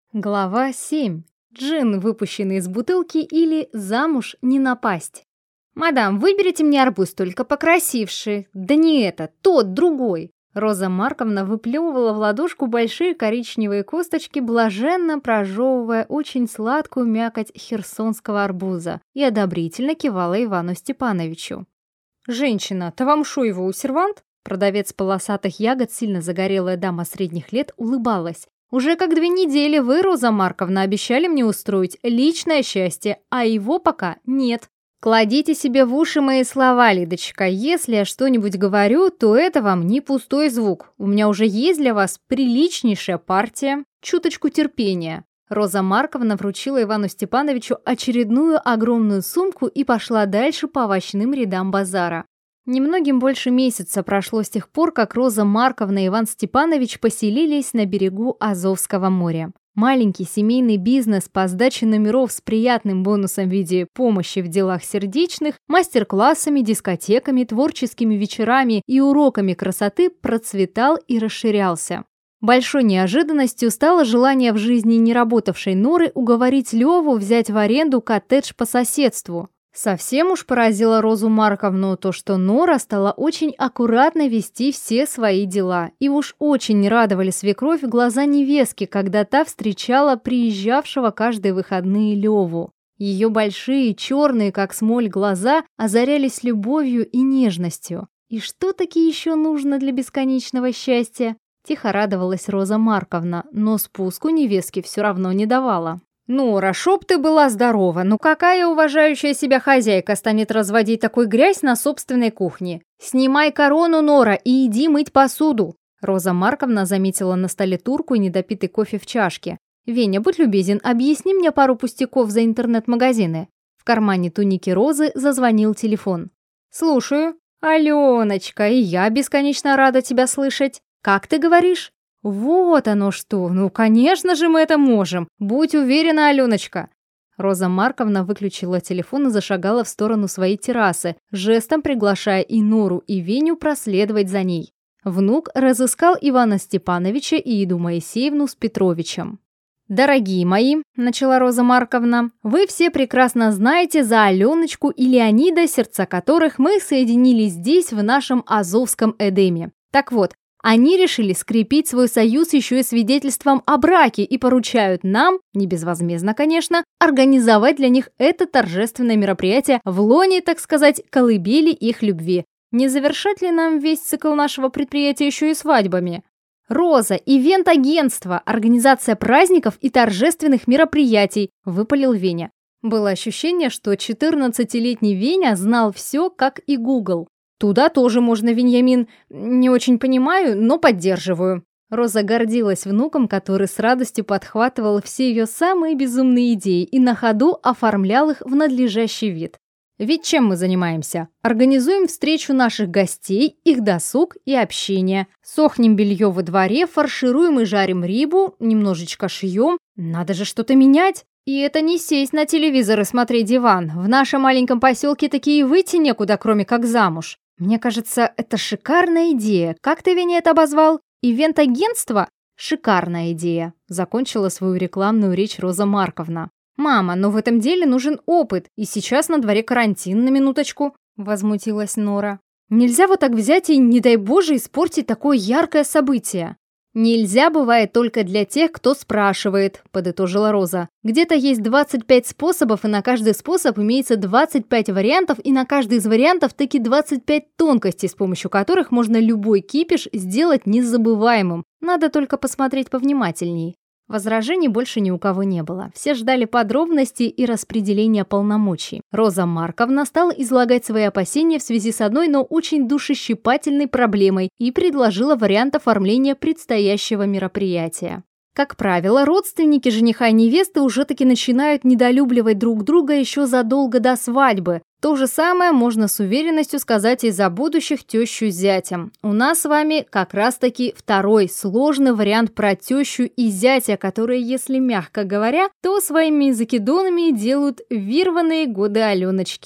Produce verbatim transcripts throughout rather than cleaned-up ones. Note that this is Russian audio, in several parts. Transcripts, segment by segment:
Глава семь. Джин, выпущенный из бутылки, или замуж не напасть. «Мадам, выберите мне арбуз, только покрасивший. Да не это, тот, другой». Роза Марковна выплевывала в ладошку большие коричневые косточки, блаженно прожевывая очень сладкую мякоть херсонского арбуза, и одобрительно кивала Ивану Степановичу. «Женщина, то вам шо его у сервант?» Продавец полосатых ягод, сильно загорелая дама средних лет, улыбалась. «Уже как две недели вы, Роза Марковна, обещали мне устроить личное счастье, а его пока нет. Кладите себе в уши мои слова, Лидочка. Если я что-нибудь говорю, то это вам не пустой звук. У меня уже есть для вас приличнейшая партия. Чуточку терпения». Роза Марковна вручила Ивану Степановичу очередную огромную сумку и пошла дальше по овощным рядам базара. Немногим больше месяца прошло с тех пор, как Роза Марковна и Иван Степанович поселились на берегу Азовского моря. Маленький семейный бизнес по сдаче номеров с приятным бонусом в виде помощи в делах сердечных, мастер-классами, дискотеками, творческими вечерами и уроками красоты процветал и расширялся. Большой неожиданностью стало желание в жизни не работавшей Норы уговорить Леву взять в аренду коттедж по соседству. Совсем уж поразило Розу Марковну то, что Нора стала очень аккуратно вести все свои дела, и уж очень радовали свекровь глаза невестки, когда та встречала приезжавшего каждые выходные Леву. Ее большие, черные, как смоль, глаза озарялись любовью и нежностью. И что таки еще нужно для бесконечного счастья? Тихо радовалась Роза Марковна, но спуску невестке все равно не давала. «Нора, шоп ты была здорова, ну какая уважающая себя хозяйка станет разводить такой грязь на собственной кухне? Снимай корону, Нора, и иди мыть посуду!» Роза Марковна заметила на столе турку и недопитый кофе в чашке. «Веня, будь любезен, объясни мне пару пустяков за интернет-магазины». В кармане туники Розы зазвонил телефон. «Слушаю. Аленочка, и я бесконечно рада тебя слышать. Как ты говоришь?» «Вот оно что! Ну, конечно же, мы это можем! Будь уверена, Аленочка!» Роза Марковна выключила телефон и зашагала в сторону своей террасы, жестом приглашая и Нору, и Веню проследовать за ней. Внук разыскал Ивана Степановича и Иду Моисеевну с Петровичем. «Дорогие мои», — начала Роза Марковна, — «вы все прекрасно знаете за Аленочку и Леонида, сердца которых мы соединились здесь, в нашем Азовском Эдеме. Так вот, они решили скрепить свой союз еще и свидетельством о браке и поручают нам, не безвозмездно, конечно, организовать для них это торжественное мероприятие в лоне, так сказать, колыбели их любви. Не завершать ли нам весь цикл нашего предприятия еще и свадьбами? Роза, ивент-агентство, организация праздников и торжественных мероприятий», – выпалил Веня. Было ощущение, что четырнадцатилетний Веня знал все, как и Google. «Туда тоже можно, Веньямин. Не очень понимаю, но поддерживаю». Роза гордилась внуком, который с радостью подхватывал все ее самые безумные идеи и на ходу оформлял их в надлежащий вид. «Ведь чем мы занимаемся? Организуем встречу наших гостей, их досуг и общение. Сохнем белье во дворе, фаршируем и жарим рыбу, немножечко шьем. Надо же что-то менять. И это не сесть на телевизор и смотреть диван. В нашем маленьком поселке такие выйти некуда, кроме как замуж. Мне кажется, это шикарная идея. Как ты, Веня, это обозвал? Ивент-агентство? Шикарная идея», — закончила свою рекламную речь Роза Марковна. «Мама, но в этом деле нужен опыт, и сейчас на дворе карантин, на минуточку», — возмутилась Нора. «Нельзя вот так взять и, не дай Боже, испортить такое яркое событие». «Нельзя бывает только для тех, кто спрашивает», – подытожила Роза. «Где-то есть двадцать пять способов, и на каждый способ имеется двадцать пять вариантов, и на каждый из вариантов таки двадцать пять тонкостей, с помощью которых можно любой кипиш сделать незабываемым. Надо только посмотреть повнимательней». Возражений больше ни у кого не было. Все ждали подробностей и распределения полномочий. Роза Марковна стала излагать свои опасения в связи с одной, но очень душещипательной проблемой и предложила вариант оформления предстоящего мероприятия. Как правило, родственники жениха и невесты уже таки начинают недолюбливать друг друга еще задолго до свадьбы. То же самое можно с уверенностью сказать и за будущих тещу с зятем. У нас с вами как раз-таки второй сложный вариант про тещу и зятя, которые, если мягко говоря, то своими закидонами делают вирванные годы Аленочки.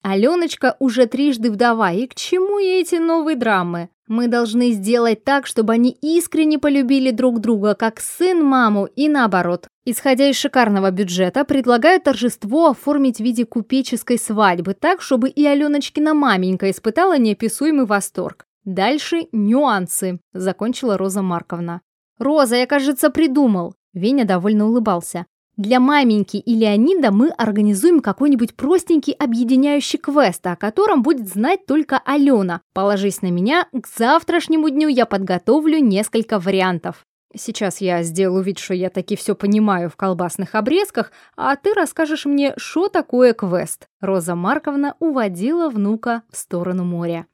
Аленочка уже трижды вдова, и к чему ей эти новые драмы? Мы должны сделать так, чтобы они искренне полюбили друг друга, как сын маму, и наоборот. Исходя из шикарного бюджета, предлагаю торжество оформить в виде купеческой свадьбы, так, чтобы и Аленочкина маменька испытала неописуемый восторг. Дальше нюансы, закончила Роза Марковна. Роза, я, кажется, придумал. Веня довольно улыбался. Для маменьки и Леонида мы организуем какой-нибудь простенький объединяющий квест, о котором будет знать только Алена. Положись на меня, к завтрашнему дню я подготовлю несколько вариантов. Сейчас я сделаю вид, что я таки все понимаю в колбасных обрезках, а ты расскажешь мне, что такое квест. Роза Марковна уводила внука в сторону моря.